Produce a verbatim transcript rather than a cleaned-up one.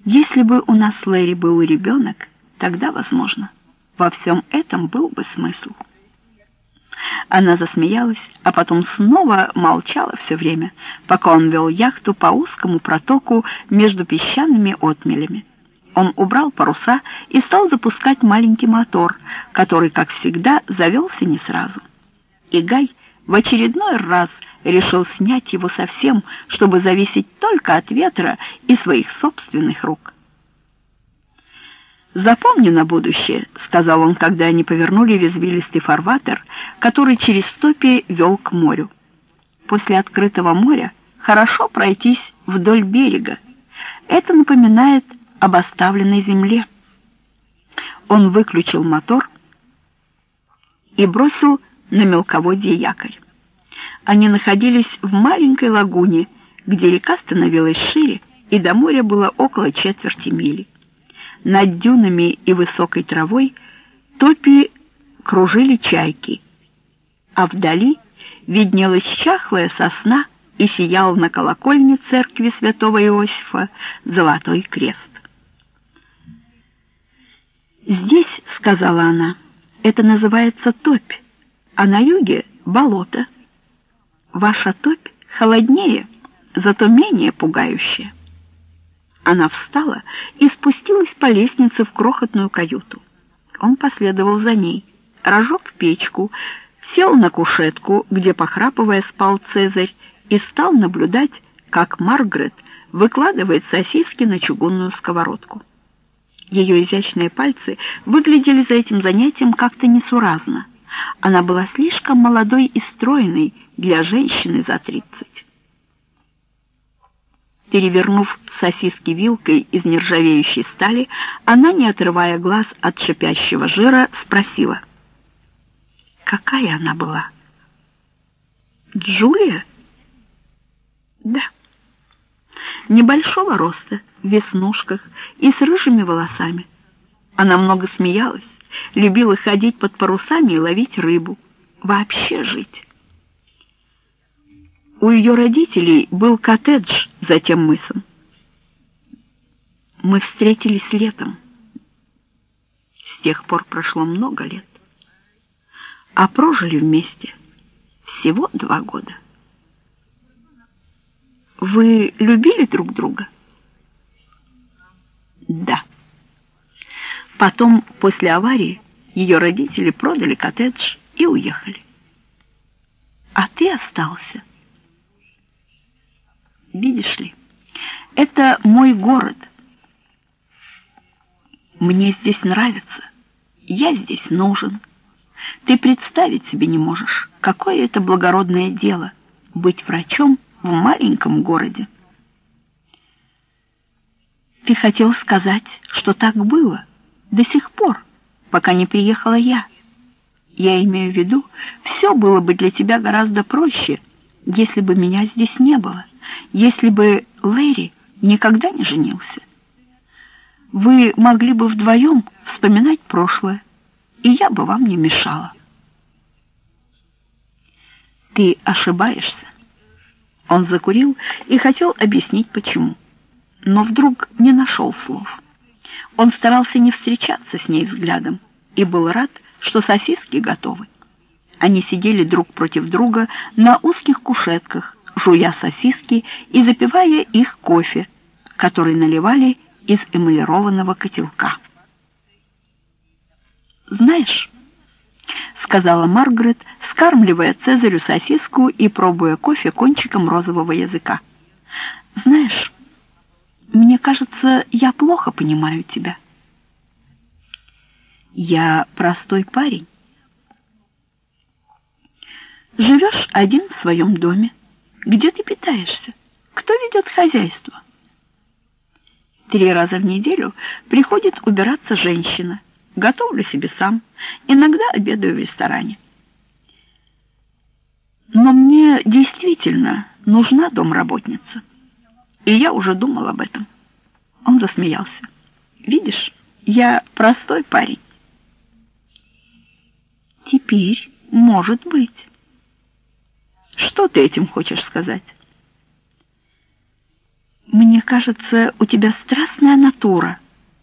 Если бы у нас с Лэри был ребенок, тогда, возможно, во всем этом был бы смысл. Она засмеялась, а потом снова молчала все время, пока он вел яхту по узкому протоку между песчаными отмелями. Он убрал паруса и стал запускать маленький мотор, который, как всегда, завелся не сразу. И Гай в очередной раз решил снять его совсем, чтобы зависеть только от ветра и своих собственных рук. «Запомни на будущее», — сказал он, когда они повернули в извилистый фарватер, который через топи вел к морю. «После открытого моря хорошо пройтись вдоль берега. Это напоминает об оставленной земле». Он выключил мотор и бросил на мелководье якорь. Они находились в маленькой лагуне, где река становилась шире, и до моря было около четверти мили. Над дюнами и высокой травой топи кружили чайки, а вдали виднелась чахлая сосна и сиял на колокольне церкви святого Иосифа золотой крест. «Здесь, — сказала она, — это называется топь, а на юге — болото. Ваша топь холоднее, зато менее пугающая». Она встала и спустилась по лестнице в крохотную каюту. Он последовал за ней, разжег печку, сел на кушетку, где, похрапывая, спал Цезарь, и стал наблюдать, как Маргарет выкладывает сосиски на чугунную сковородку. Ее изящные пальцы выглядели за этим занятием как-то несуразно. Она была слишком молодой и стройной для женщины за тридцать. Перевернув сосиски вилкой из нержавеющей стали, она, не отрывая глаз от шипящего жира, спросила: «Какая она была?» «Джулия?» «Да. Небольшого роста, в веснушках и с рыжими волосами. Она много смеялась, любила ходить под парусами и ловить рыбу. Вообще жить. У ее родителей был коттедж за тем мысом. Мы встретились летом. С тех пор прошло много лет. А прожили вместе всего два года. Вы любили друг друга? Да. Потом, после аварии, ее родители продали коттедж и уехали. А ты остался. Видишь ли, это мой город. Мне здесь нравится. Я здесь нужен. Ты представить себе не можешь, какое это благородное дело — быть врачом в маленьком городе. Ты хотел сказать, что так было до сих пор, пока не приехала я. Я имею в виду, все было бы для тебя гораздо проще, если бы меня здесь не было, если бы Лэри никогда не женился. Вы могли бы вдвоем вспоминать прошлое, и я бы вам не мешала. Ты ошибаешься. Он закурил и хотел объяснить, почему, но вдруг не нашел слов. Он старался не встречаться с ней взглядом и был рад, что сосиски готовы. Они сидели друг против друга на узких кушетках, жуя сосиски и запивая их кофе, который наливали из эмалированного котелка. «Знаешь, — сказала Маргарет, скармливая Цезарю сосиску и пробуя кофе кончиком розового языка, — знаешь, мне кажется, я плохо понимаю тебя. Я простой парень. Живешь один в своем доме. Где ты питаешься? Кто ведет хозяйство? Три раза в неделю приходит убираться женщина. Готовлю себе сам. Иногда обедаю в ресторане. Но мне действительно нужна домработница. И я уже думал об этом. Он засмеялся. Видишь, я простой парень. Теперь, может быть. Что ты этим хочешь сказать? «Мне кажется, у тебя страстная натура»,